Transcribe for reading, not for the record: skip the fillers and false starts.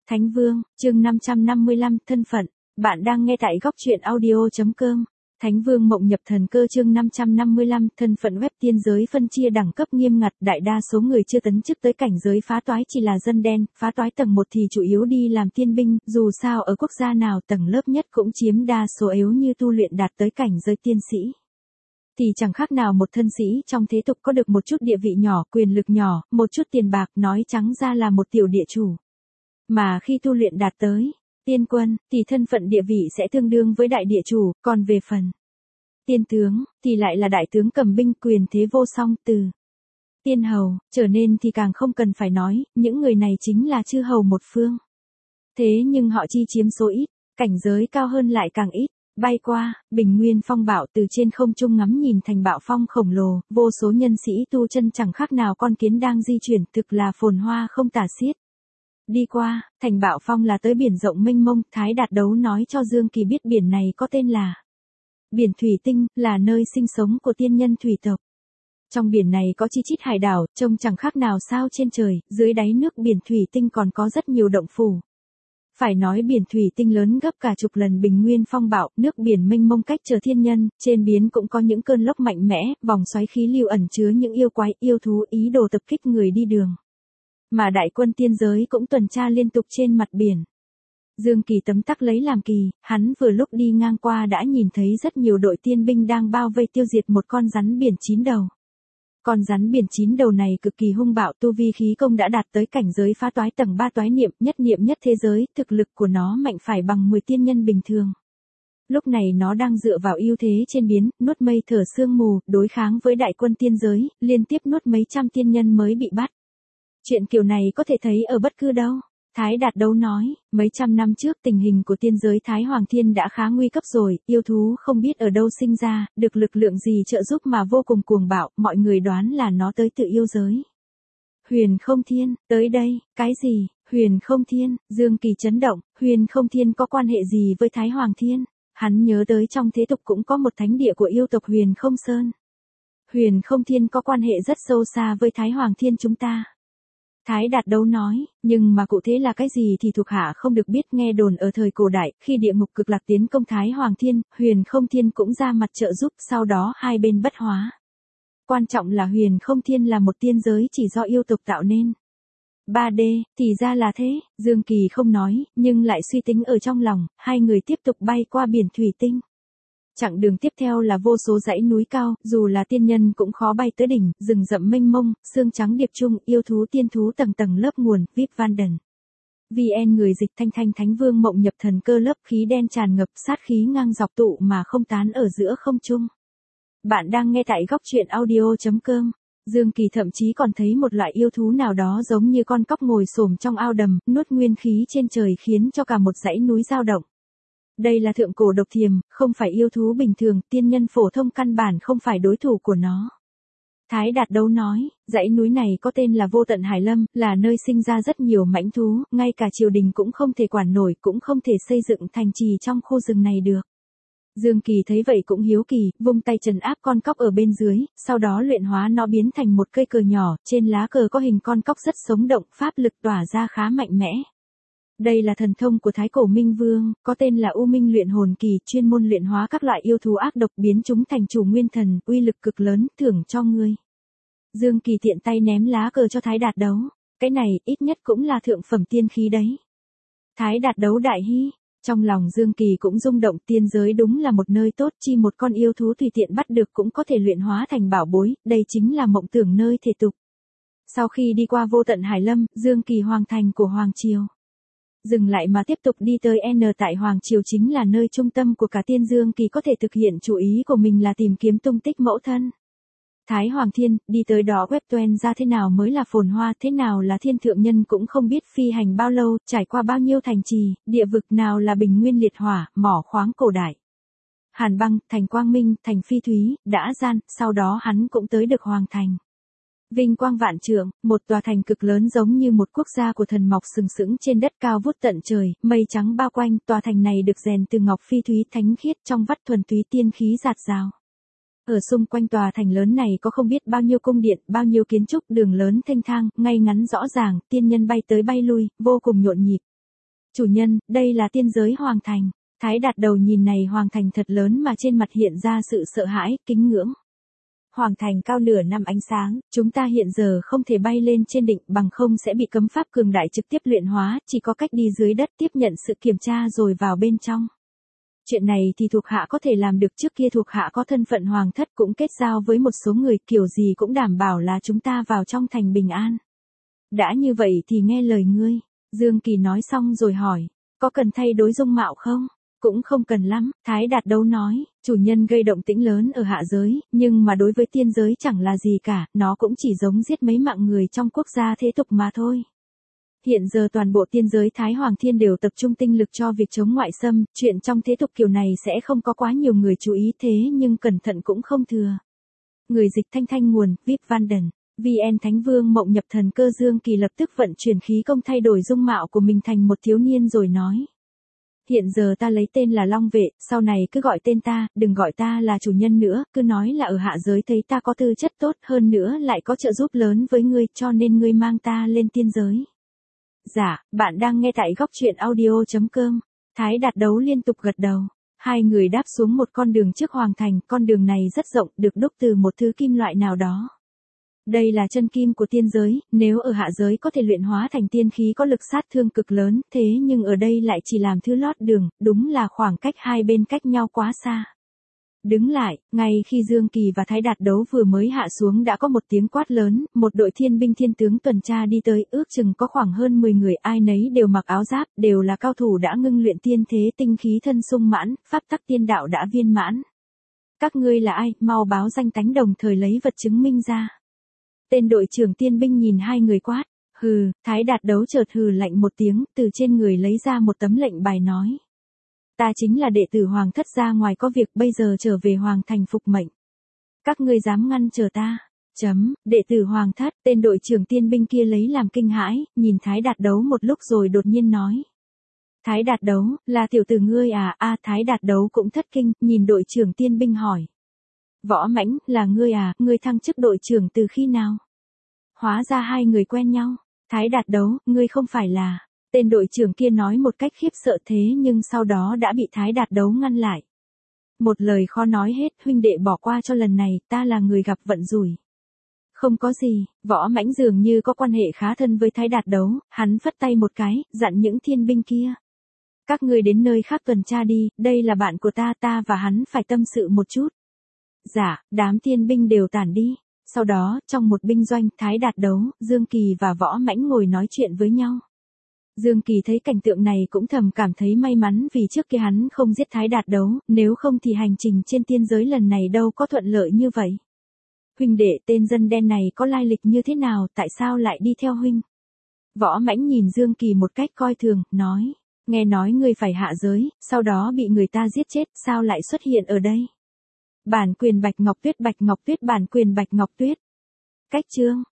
Thánh Vương, chương 555, thân phận. Bạn đang nghe tại góc truyện audio.com. Thánh Vương Mộng Nhập Thần Cơ chương 555, thân phận web tiên giới phân chia đẳng cấp nghiêm ngặt, đại đa số người chưa tấn chức tới cảnh giới phá toái chỉ là dân đen, phá toái tầng 1 thì chủ yếu đi làm tiên binh, dù sao ở quốc gia nào tầng lớp nhất cũng chiếm đa số, yếu như tu luyện đạt tới cảnh giới tiên sĩ thì chẳng khác nào một thân sĩ trong thế tục, có được một chút địa vị nhỏ, quyền lực nhỏ, một chút tiền bạc, nói trắng ra là một tiểu địa chủ. Mà khi tu luyện đạt tới tiên quân, thì thân phận địa vị sẽ tương đương với đại địa chủ, còn về phần tiên tướng, thì lại là đại tướng cầm binh, quyền thế vô song, từ tiên hầu, trở nên thì càng không cần phải nói, những người này chính là chư hầu một phương. Thế nhưng họ chi chiếm số ít, cảnh giới cao hơn lại càng ít. Bay qua, bình nguyên phong bạo, từ trên không trung ngắm nhìn thành bạo phong khổng lồ, vô số nhân sĩ tu chân chẳng khác nào con kiến đang di chuyển, thực là phồn hoa không tả xiết. Đi qua, thành bạo phong là tới biển rộng mênh mông, Thái Đạt Đấu nói cho Dương Kỳ biết biển này có tên là Biển Thủy Tinh, là nơi sinh sống của tiên nhân thủy tộc. Trong biển này có chi chít hải đảo, trông chẳng khác nào sao trên trời, dưới đáy nước biển Thủy Tinh còn có rất nhiều động phủ. Phải nói biển Thủy Tinh lớn gấp cả chục lần bình nguyên phong bạo, nước biển mênh mông cách trở thiên nhân, trên biển cũng có những cơn lốc mạnh mẽ, vòng xoáy khí lưu ẩn chứa những yêu quái, yêu thú ý đồ tập kích người đi đường. Mà đại quân tiên giới cũng tuần tra liên tục trên mặt biển. Dương Kỳ tấm tắc lấy làm kỳ, hắn vừa lúc đi ngang qua đã nhìn thấy rất nhiều đội tiên binh đang bao vây tiêu diệt một con rắn biển 9 đầu. Con rắn biển 9 đầu này cực kỳ hung bạo, tu vi khí công đã đạt tới cảnh giới phá toái tầng 3 toái niệm nhất thế giới, thực lực của nó mạnh phải bằng 10 tiên nhân bình thường. Lúc này nó đang dựa vào ưu thế trên biển, nuốt mây thở sương mù, đối kháng với đại quân tiên giới, liên tiếp nuốt mấy trăm tiên nhân mới bị bắt. Chuyện kiểu này có thể thấy ở bất cứ đâu. Thái Đạt Đấu nói, mấy trăm năm trước tình hình của tiên giới Thái Hoàng Thiên đã khá nguy cấp rồi, yêu thú không biết ở đâu sinh ra, được lực lượng gì trợ giúp mà vô cùng cuồng bạo, mọi người đoán là nó tới tự yêu giới. Huyền Không Thiên, tới đây, cái gì, Huyền Không Thiên, Dương Kỳ chấn động, Huyền Không Thiên có quan hệ gì với Thái Hoàng Thiên? Hắn nhớ tới trong thế tục cũng có một thánh địa của yêu tộc Huyền Không Sơn. Huyền Không Thiên có quan hệ rất sâu xa với Thái Hoàng Thiên chúng ta. Thái Đạt Đấu nói, nhưng mà cụ thể là cái gì thì thuộc hạ không được biết, nghe đồn ở thời cổ đại, khi địa ngục cực lạc tiến công Thái Hoàng Thiên, Huyền Không Thiên cũng ra mặt trợ giúp, sau đó hai bên bất hóa. Quan trọng là Huyền Không Thiên là một tiên giới chỉ do yêu tộc tạo nên. 3D, thì ra là thế, Dương Kỳ không nói, nhưng lại suy tính ở trong lòng, hai người tiếp tục bay qua biển Thủy Tinh. Chặng đường tiếp theo là vô số dãy núi cao, dù là tiên nhân cũng khó bay tới đỉnh, rừng rậm mênh mông, xương trắng điệp trung, yêu thú tiên thú tầng tầng lớp nguồn, VIP Vanden. VN người dịch thanh thanh Thánh Vương Mộng Nhập Thần Cơ, lớp khí đen tràn ngập, sát khí ngang dọc tụ mà không tán ở giữa không trung. Bạn đang nghe tại góc truyện audio.com. Dương Kỳ thậm chí còn thấy một loại yêu thú nào đó giống như con cóc ngồi xổm trong ao đầm, nuốt nguyên khí trên trời khiến cho cả một dãy núi dao động. Đây là thượng cổ độc thiềm, không phải yêu thú bình thường, tiên nhân phổ thông căn bản không phải đối thủ của nó. Thái Đạt Đấu nói, dãy núi này có tên là Vô Tận Hải Lâm, là nơi sinh ra rất nhiều mãnh thú, ngay cả triều đình cũng không thể quản nổi, cũng không thể xây dựng thành trì trong khu rừng này được. Dương Kỳ thấy vậy cũng hiếu kỳ, vung tay trấn áp con cóc ở bên dưới, sau đó luyện hóa nó biến thành một cây cờ nhỏ, trên lá cờ có hình con cóc rất sống động, pháp lực tỏa ra khá mạnh mẽ. Đây là thần thông của Thái Cổ Minh Vương, có tên là U Minh Luyện Hồn Kỳ, chuyên môn luyện hóa các loại yêu thú ác độc, biến chúng thành chủ nguyên thần, uy lực cực lớn, thưởng cho ngươi. Dương Kỳ tiện tay ném lá cờ cho Thái Đạt Đấu, cái này ít nhất cũng là thượng phẩm tiên khí đấy. Thái Đạt Đấu đại hỉ, trong lòng Dương Kỳ cũng rung động, tiên giới đúng là một nơi tốt, chi một con yêu thú tùy tiện bắt được cũng có thể luyện hóa thành bảo bối, đây chính là mộng tưởng nơi thể tục. Sau khi đi qua Vô Tận Hải Lâm, Dương Kỳ hoàng thành của Hoàng Triều. Dừng lại mà tiếp tục đi tới N tại Hoàng Triều, chính là nơi trung tâm của cả tiên. Dương Kỳ có thể thực hiện chủ ý của mình là tìm kiếm tung tích mẫu thân Thái Hoàng Thiên, đi tới đó web toen ra thế nào mới là phồn hoa, thế nào là thiên thượng nhân cũng không biết, phi hành bao lâu, trải qua bao nhiêu thành trì, địa vực nào là bình nguyên liệt hỏa, mỏ khoáng cổ đại. Hàn Băng, thành Quang Minh, thành Phi Thúy, đã gian, sau đó hắn cũng tới được Hoàng Thành. Vinh quang vạn trượng, một tòa thành cực lớn giống như một quốc gia của thần mọc sừng sững trên đất cao vút tận trời, mây trắng bao quanh, tòa thành này được rèn từ ngọc phi thúy thánh khiết, trong vắt thuần túy tiên khí rạt rào. Ở xung quanh tòa thành lớn này có không biết bao nhiêu cung điện, bao nhiêu kiến trúc, đường lớn thênh thang, ngay ngắn rõ ràng, tiên nhân bay tới bay lui, vô cùng nhộn nhịp. Chủ nhân, đây là tiên giới Hoàng Thành. Thái Đạt đầu nhìn này Hoàng Thành thật lớn mà trên mặt hiện ra sự sợ hãi, kính ngưỡng. Hoàng Thành cao nửa năm ánh sáng, chúng ta hiện giờ không thể bay lên trên đỉnh bằng không sẽ bị cấm pháp cường đại trực tiếp luyện hóa, chỉ có cách đi dưới đất tiếp nhận sự kiểm tra rồi vào bên trong. Chuyện này thì thuộc hạ có thể làm được, trước kia thuộc hạ có thân phận hoàng thất cũng kết giao với một số người, kiểu gì cũng đảm bảo là chúng ta vào trong thành bình an. Đã như vậy thì nghe lời ngươi. Dương Kỳ nói xong rồi hỏi, có cần thay đổi dung mạo không? Cũng không cần lắm, Thái Đạt Đấu nói, chủ nhân gây động tĩnh lớn ở hạ giới, nhưng mà đối với tiên giới chẳng là gì cả, nó cũng chỉ giống giết mấy mạng người trong quốc gia thế tục mà thôi. Hiện giờ toàn bộ tiên giới Thái Hoàng Thiên đều tập trung tinh lực cho việc chống ngoại xâm, chuyện trong thế tục kiểu này sẽ không có quá nhiều người chú ý, thế nhưng cẩn thận cũng không thừa. Người dịch thanh nguồn, VIP Vanden, VN Thánh Vương Mộng Nhập Thần Cơ. Dương Kỳ lập tức vận chuyển khí công thay đổi dung mạo của mình thành một thiếu niên rồi nói. Hiện giờ ta lấy tên là Long Vệ, sau này cứ gọi tên ta, đừng gọi ta là chủ nhân nữa, cứ nói là ở hạ giới thấy ta có tư chất tốt hơn nữa lại có trợ giúp lớn với ngươi, cho nên ngươi mang ta lên tiên giới. Dạ, bạn đang nghe tại góc truyện audio.com. Thái Đạt Đấu liên tục gật đầu. Hai người đáp xuống một con đường trước Hoàng Thành, con đường này rất rộng, được đúc từ một thứ kim loại nào đó. Đây là chân kim của tiên giới, nếu ở hạ giới có thể luyện hóa thành tiên khí có lực sát thương cực lớn, thế nhưng ở đây lại chỉ làm thứ lót đường, đúng là khoảng cách hai bên cách nhau quá xa. Đứng lại, ngay khi Dương Kỳ và Thái Đạt Đấu vừa mới hạ xuống đã có một tiếng quát lớn, một đội thiên binh thiên tướng tuần tra đi tới, ước chừng có khoảng hơn 10 người, ai nấy đều mặc áo giáp, đều là cao thủ đã ngưng luyện tiên thế tinh khí thân sung mãn, pháp tắc tiên đạo đã viên mãn. Các ngươi là ai, mau báo danh tánh đồng thời lấy vật chứng minh ra. Tên đội trưởng tiên binh nhìn hai người quát, hừ, Thái Đạt Đấu chợt hừ lạnh một tiếng, từ trên người lấy ra một tấm lệnh bài nói. Ta chính là đệ tử Hoàng thất, ra ngoài có việc, bây giờ trở về Hoàng Thành phục mệnh. Các ngươi dám ngăn trở ta? Đệ tử Hoàng thất, tên đội trưởng tiên binh kia lấy làm kinh hãi, nhìn Thái Đạt Đấu một lúc rồi đột nhiên nói. Thái Đạt Đấu, là tiểu tử ngươi à? Thái Đạt Đấu cũng thất kinh, nhìn đội trưởng tiên binh hỏi. Võ Mãnh, là ngươi à, ngươi thăng chức đội trưởng từ khi nào? Hóa ra hai người quen nhau. Thái Đạt Đấu, ngươi không phải là... Tên đội trưởng kia nói một cách khiếp sợ, thế nhưng sau đó đã bị Thái Đạt Đấu ngăn lại. Một lời khó nói hết, huynh đệ bỏ qua cho lần này, ta là người gặp vận rủi. Không có gì, Võ Mãnh dường như có quan hệ khá thân với Thái Đạt Đấu, hắn phất tay một cái, dặn những thiên binh kia. Các ngươi đến nơi khác tuần tra đi, đây là bạn của ta và hắn phải tâm sự một chút. Dạ, đám thiên binh đều tản đi. Sau đó, trong một binh doanh, Thái Đạt Đấu, Dương Kỳ và Võ Mãnh ngồi nói chuyện với nhau. Dương Kỳ thấy cảnh tượng này cũng thầm cảm thấy may mắn, vì trước kia hắn không giết Thái Đạt Đấu, nếu không thì hành trình trên tiên giới lần này đâu có thuận lợi như vậy. Huynh đệ, tên dân đen này có lai lịch như thế nào, tại sao lại đi theo huynh? Võ Mãnh nhìn Dương Kỳ một cách coi thường, nói, nghe nói ngươi phải hạ giới, sau đó bị người ta giết chết, sao lại xuất hiện ở đây? Bản quyền Bạch Ngọc Tuyết, bản quyền Bạch Ngọc Tuyết. Cách chương